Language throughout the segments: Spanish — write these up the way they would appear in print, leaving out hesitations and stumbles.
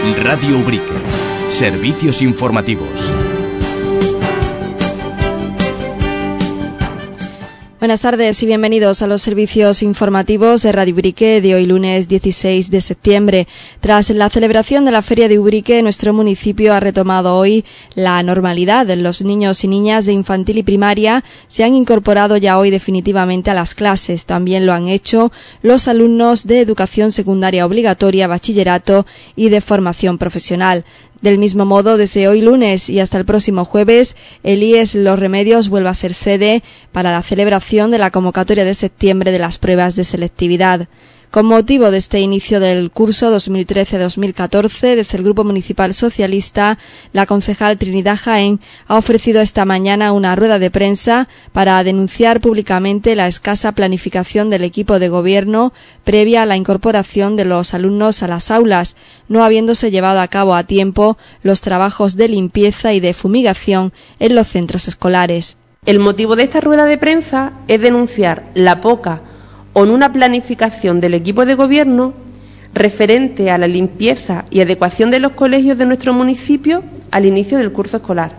Radio Ubrique. Servicios informativos. Buenas tardes y bienvenidos a los servicios informativos de Radio Ubrique de hoy lunes 16 de septiembre. Tras la celebración de la Feria de Ubrique, nuestro municipio ha retomado hoy la normalidad. Los niños y niñas de infantil y primaria se han incorporado ya hoy definitivamente a las clases. También lo han hecho los alumnos de educación secundaria obligatoria, bachillerato y de formación profesional. Del mismo modo, desde hoy lunes y hasta el próximo jueves, el IES Los Remedios vuelve a ser sede para la celebración de la convocatoria de septiembre de las pruebas de selectividad. Con motivo de este inicio del curso 2013-2014, desde el Grupo Municipal Socialista, la concejal Trinidad Jaén ha ofrecido esta mañana una rueda de prensa para denunciar públicamente la escasa planificación del equipo de gobierno previa a la incorporación de los alumnos a las aulas, no habiéndose llevado a cabo a tiempo los trabajos de limpieza y de fumigación en los centros escolares. El motivo de esta rueda de prensa es denunciar la poca o una planificación del equipo de gobierno referente a la limpieza y adecuación de los colegios de nuestro municipio al inicio del curso escolar.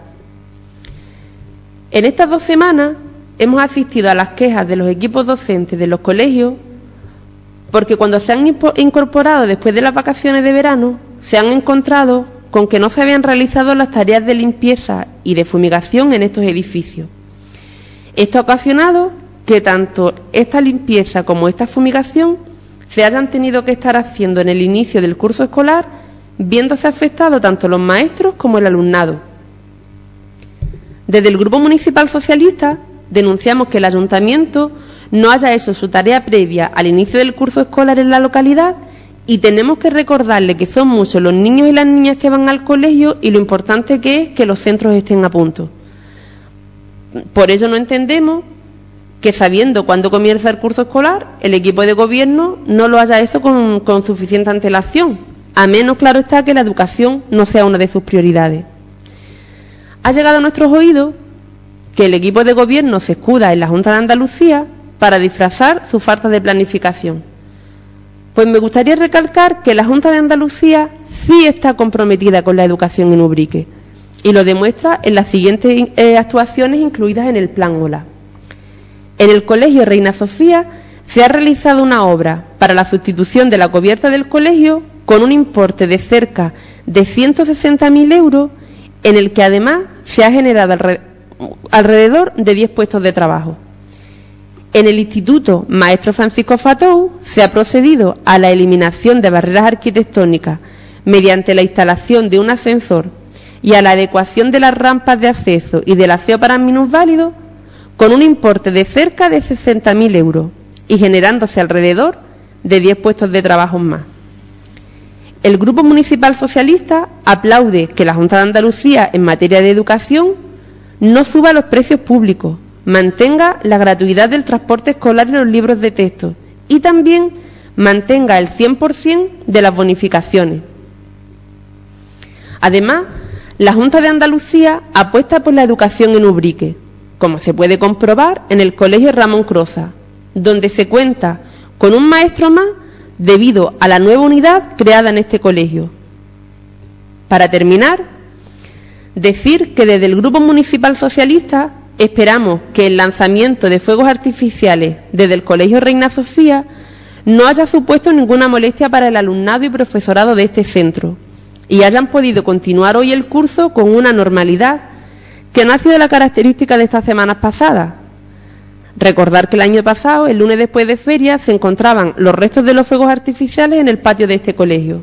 En estas 2 semanas hemos asistido a las quejas de los equipos docentes de los colegios porque cuando se han incorporado después de las vacaciones de verano se han encontrado con que no se habían realizado las tareas de limpieza y de fumigación en estos edificios. Esto ha ocasionado que tanto esta limpieza como esta fumigación se hayan tenido que estar haciendo en el inicio del curso escolar, viéndose afectados tanto los maestros como el alumnado. Desde el Grupo Municipal Socialista denunciamos que el Ayuntamiento no haya hecho su tarea previa al inicio del curso escolar en la localidad y tenemos que recordarle que son muchos los niños y las niñas que van al colegio y lo importante que es que los centros estén a punto. Por ello no entendemos que sabiendo cuándo comienza el curso escolar, el equipo de gobierno no lo haya hecho con suficiente antelación, a menos, claro está, que la educación no sea una de sus prioridades. Ha llegado a nuestros oídos que el equipo de gobierno se escuda en la Junta de Andalucía para disfrazar su falta de planificación. Pues me gustaría recalcar que la Junta de Andalucía sí está comprometida con la educación en Ubrique y lo demuestra en las siguientes actuaciones incluidas en el Plan OLA. En el Colegio Reina Sofía se ha realizado una obra para la sustitución de la cubierta del colegio con un importe de cerca de 160.000 euros, en el que además se ha generado alrededor de 10 puestos de trabajo. En el Instituto Maestro Francisco Fatou se ha procedido a la eliminación de barreras arquitectónicas mediante la instalación de un ascensor y a la adecuación de las rampas de acceso y del aseo para minusválidos, con un importe de cerca de 60.000 euros y generándose alrededor de 10 puestos de trabajo más. El Grupo Municipal Socialista aplaude que la Junta de Andalucía en materia de educación no suba los precios públicos, mantenga la gratuidad del transporte escolar y los libros de texto y también mantenga el 100% de las bonificaciones. Además, la Junta de Andalucía apuesta por la educación en Ubrique, como se puede comprobar en el Colegio Ramón Crosa, donde se cuenta con un maestro más debido a la nueva unidad creada en este colegio. Para terminar, decir que desde el Grupo Municipal Socialista esperamos que el lanzamiento de fuegos artificiales desde el Colegio Reina Sofía no haya supuesto ninguna molestia para el alumnado y profesorado de este centro y hayan podido continuar hoy el curso con una normalidad que no ha sido la característica de estas semanas pasadas. Recordar que el año pasado, el lunes después de feria, se encontraban los restos de los fuegos artificiales en el patio de este colegio.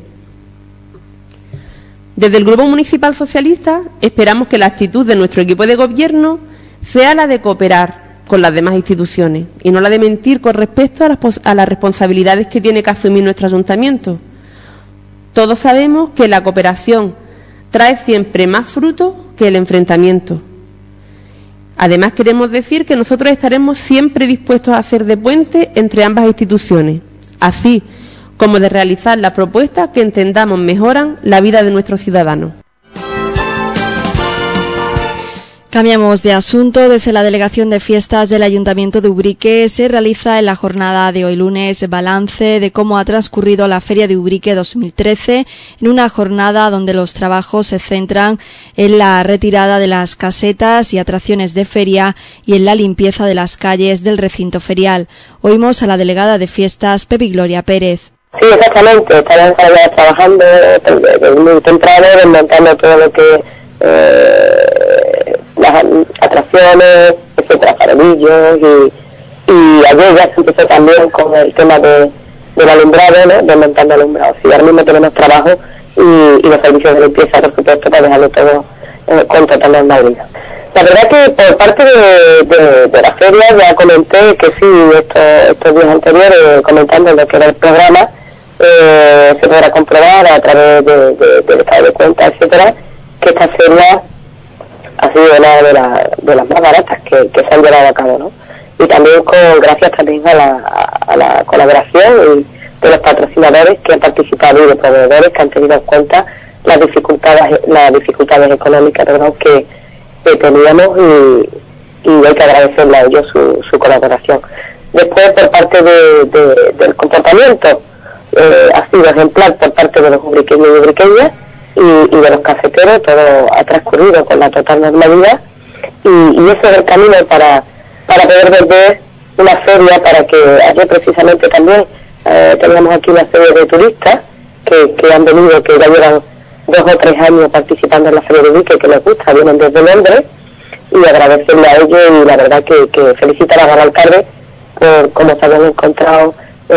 Desde el Grupo Municipal Socialista esperamos que la actitud de nuestro equipo de gobierno sea la de cooperar con las demás instituciones y no la de mentir con respecto a las responsabilidades que tiene que asumir nuestro ayuntamiento. Todos sabemos que la cooperación trae siempre más frutos que el enfrentamiento. Además, queremos decir que nosotros estaremos siempre dispuestos a hacer de puente entre ambas instituciones, así como de realizar las propuestas que entendamos mejoran la vida de nuestros ciudadanos. Cambiamos de asunto. Desde la Delegación de Fiestas del Ayuntamiento de Ubrique se realiza en la jornada de hoy lunes balance de cómo ha transcurrido la Feria de Ubrique 2013, en una jornada donde los trabajos se centran en la retirada de las casetas y atracciones de feria y en la limpieza de las calles del recinto ferial. Oímos a la delegada de Fiestas, Pepi Gloria Pérez. Sí, exactamente. Estarán trabajando desde muy temprano, desmontando todo lo que las atracciones, etcétera, farolillos y ayer ya se empezó también con el tema del alumbrado, ¿no? Desmontando alumbrados. Y ahora mismo tenemos trabajo y los servicios de limpieza, por supuesto, para dejarlo todo con total normalidad. La verdad que por parte de la feria ya comenté que sí, estos días anteriores, comentando lo que era el programa, se podrá comprobar a través del estado de cuenta, etcétera, que esta feria ha sido una de las más baratas que se han llevado a cabo, ¿no? Y también gracias también a la colaboración de los patrocinadores que han participado y de proveedores que han tenido en cuenta las dificultades económicas, ¿verdad?, que teníamos y hay que agradecerle a ellos su colaboración. Después, por parte del comportamiento, ha sido ejemplar por parte de los ubriqueños y ubriqueñas y de los caseteros. Todo ha transcurrido con la total normalidad y ese es el camino para poder volver una feria, para que ayer precisamente también teníamos aquí una serie de turistas que han venido, que ya llevan 2 o 3 años participando en la Feria de Ubrique, que les gusta, vienen desde Londres, y agradecerle a ellos y la verdad que felicitar al alcalde por cómo se habían encontrado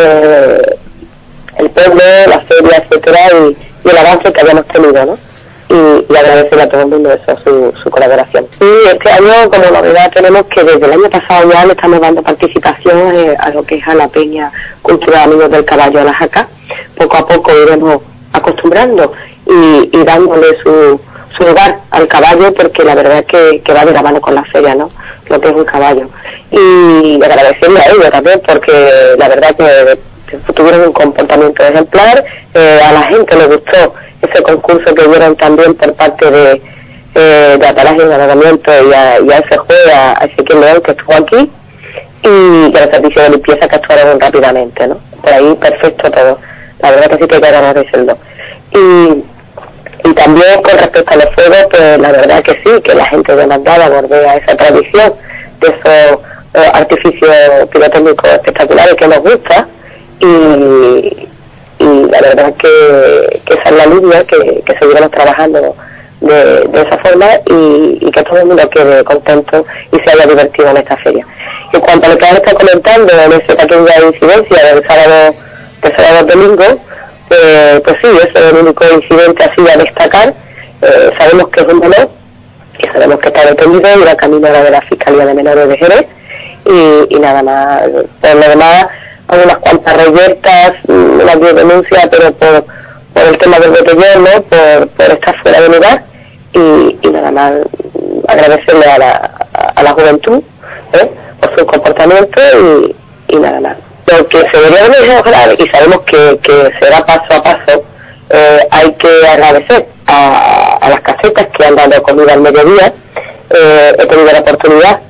el pueblo, la feria, etcétera, y el avance que habíamos tenido, ¿no? Y agradecerle a todo el mundo eso, su colaboración. Y este año, como novedad, tenemos que desde el año pasado ya le estamos dando participación a lo que es a la Peña Cultural Amigos del Caballo, a la Jaca. Poco a poco iremos acostumbrando y dándole su lugar al caballo, porque la verdad que va de la mano con la feria, ¿no?, lo que es un caballo. Y agradecerle a ellos también, porque la verdad que tuvieron un comportamiento ejemplar. A la gente le gustó ese concurso que dieron también por parte de Atalaje y Enamoramiento y a ese juez, a Ezequiel León, que estuvo aquí, y a los servicios de limpieza que actuaron rápidamente, ¿no? Por ahí perfecto todo. La verdad que sí que hay que agradecerlo. Y también con respecto a los fuegos, pues la verdad que sí, que la gente demandada bordea esa tradición de esos artificios pirotécnicos espectaculares que nos gusta, y la verdad que esa es la línea, que seguiremos trabajando de esa forma y que todo el mundo quede contento y se haya divertido en esta feria. En cuanto a lo que han estado comentando en esa pequeña incidencia del sábado al domingo, pues sí, ese es el único incidente así a destacar. Sabemos que es un menor, y sabemos que está detenido y va camino a la Fiscalía de Menores de Jerez, y nada más. Por lo demás, hay unas cuantas reyertas, unas 10 denuncias, pero por el tema del botellón, ¿no?, por estar fuera de lugar, y nada más agradecerle a la juventud por su comportamiento y nada más. Lo que se debería de mejorar, y sabemos que será paso a paso, hay que agradecer a las casetas que han dado comida al mediodía. He tenido la oportunidad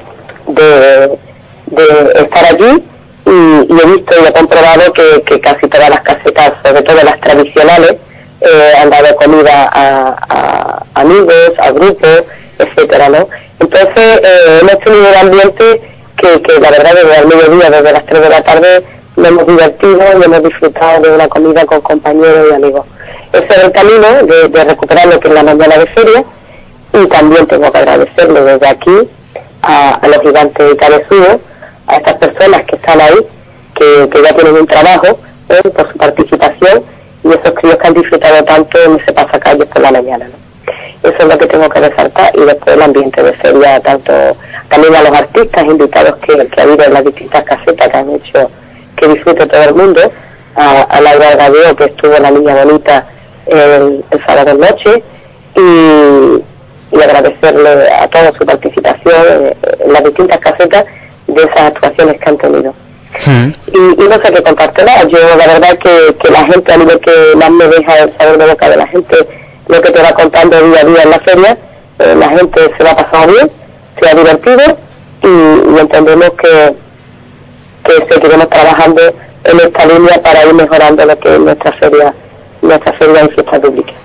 de estar allí y he visto y he comprobado que casi todas las casetas, sobre todo las tradicionales, han dado comida a amigos, a grupos, etcétera, ¿no? Entonces hemos tenido un ambiente que la verdad desde el mediodía, desde las 3 de la tarde, nos hemos divertido y hemos disfrutado de una comida con compañeros y amigos. Ese es el camino de recuperar lo que es la mañana de feria, y también tengo que agradecerle desde aquí a los gigantes cabezudos, a estas personas que están ahí, que ya tienen un trabajo, por su participación, y esos críos que han disfrutado tanto en ese pasacalles por la mañana, ¿no? Eso es lo que tengo que resaltar. Y después el ambiente de feria, también a los artistas invitados que ha habido en las distintas casetas, que han hecho que disfrute todo el mundo, a Laura Gadeo, que estuvo en La Niña Bonita el sábado noche, y agradecerle a todos su participación en las distintas casetas de esas actuaciones que han tenido. Y no sé qué contarte más. Yo la verdad que la gente, a mí lo que más me deja el sabor de boca de la gente, lo que te va contando día a día en la feria, la gente se lo ha pasado bien, se ha divertido y entendemos que seguiremos trabajando en esta línea para ir mejorando lo que es nuestra feria y fiestas de Ubrique.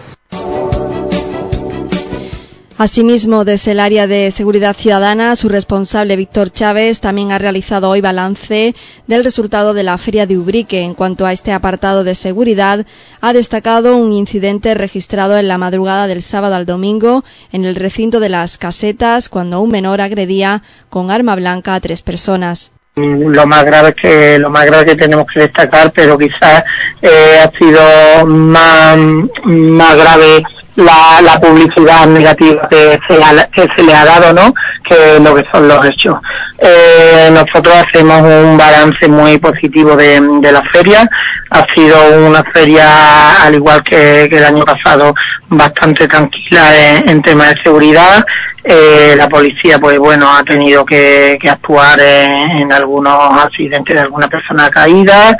Asimismo, desde el área de seguridad ciudadana, su responsable Víctor Chávez también ha realizado hoy balance del resultado de la Feria de Ubrique. En cuanto a este apartado de seguridad, ha destacado un incidente registrado en la madrugada del sábado al domingo en el recinto de las casetas, cuando un menor agredía con arma blanca a 3 personas. Lo más grave que tenemos que destacar, pero quizás ha sido más grave la publicidad negativa que se le ha dado, ¿no?, que lo que son los hechos. Nosotros hacemos un balance muy positivo de la feria. Ha sido una feria, al igual que el año pasado, bastante tranquila en temas de seguridad. La policía, pues bueno, ha tenido que actuar en algunos accidentes de alguna persona caída.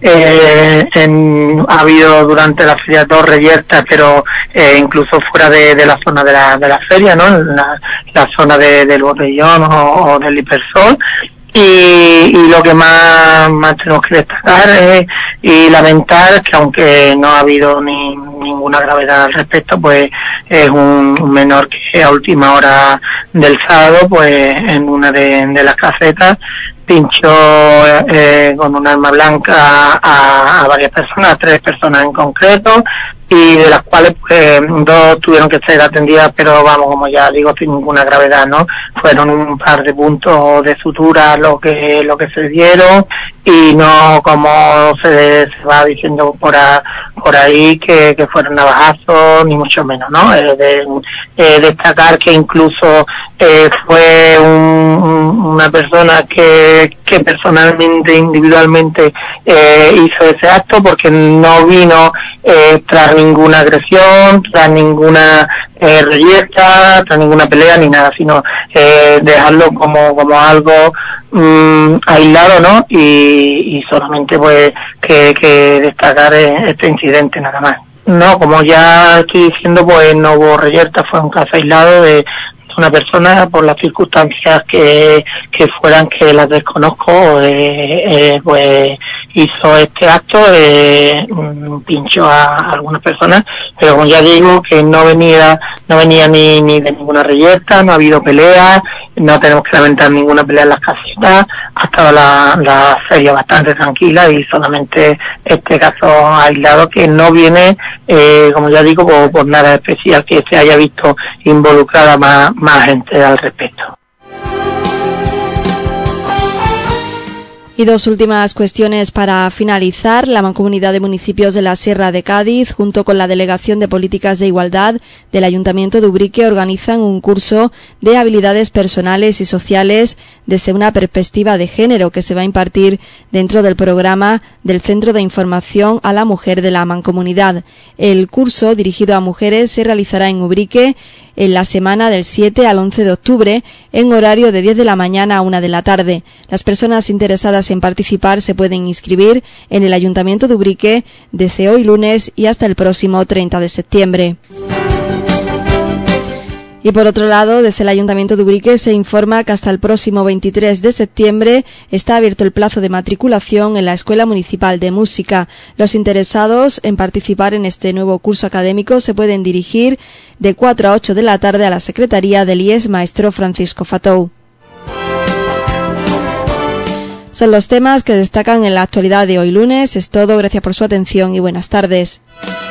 Ha habido durante la feria 2 reyertas, pero incluso fuera de la zona de la feria, ¿no?, la zona del botellón o del hipersol. Y lo que más tenemos que destacar y lamentar es que, aunque no ha habido ninguna gravedad al respecto, pues es un menor que a última hora del sábado, pues en una de las casetas pinchó con un arma blanca a varias personas, 3 personas en concreto, y de las cuales pues 2 tuvieron que ser atendidas, pero vamos, como ya digo, sin ninguna gravedad, ¿no? Fueron un par de puntos de sutura lo que se dieron, y no como se va diciendo por ahí que fueron navajazos, ni mucho menos, ¿no? Destacar que incluso fue una persona que personalmente, individualmente hizo ese acto, porque no vino tras ninguna agresión, tras ninguna reyerta, tras ninguna pelea ni nada, sino dejarlo como algo aislado, ¿no? Y solamente pues que destacar este incidente nada más. No, como ya estoy diciendo, pues no hubo reyerta, fue un caso aislado de una persona, por las circunstancias que fueran, que las desconozco, pues hizo este acto, pinchó a algunas personas, pero como ya digo, que no venía ni de ninguna reyerta, no ha habido peleas, no tenemos que lamentar ninguna pelea en las casetas, ha estado la feria bastante tranquila, y solamente este caso aislado que no viene, como ya digo, por nada especial, que se haya visto involucrada más gente al respecto. Y 2 últimas cuestiones para finalizar. La Mancomunidad de Municipios de la Sierra de Cádiz, junto con la Delegación de Políticas de Igualdad del Ayuntamiento de Ubrique, organizan un curso de habilidades personales y sociales desde una perspectiva de género, que se va a impartir dentro del programa del Centro de Información a la Mujer de la Mancomunidad. El curso, dirigido a mujeres, se realizará en Ubrique en la semana del 7 al 11 de octubre, en horario de 10 de la mañana a 1 de la tarde. Las personas interesadas en participar se pueden inscribir en el Ayuntamiento de Ubrique desde hoy lunes y hasta el próximo 30 de septiembre. Y por otro lado, desde el Ayuntamiento de Ubrique se informa que hasta el próximo 23 de septiembre está abierto el plazo de matriculación en la Escuela Municipal de Música. Los interesados en participar en este nuevo curso académico se pueden dirigir de 4 a 8 de la tarde a la Secretaría del IES Maestro Francisco Fatou. Son los temas que destacan en la actualidad de hoy lunes. Es todo, gracias por su atención y buenas tardes.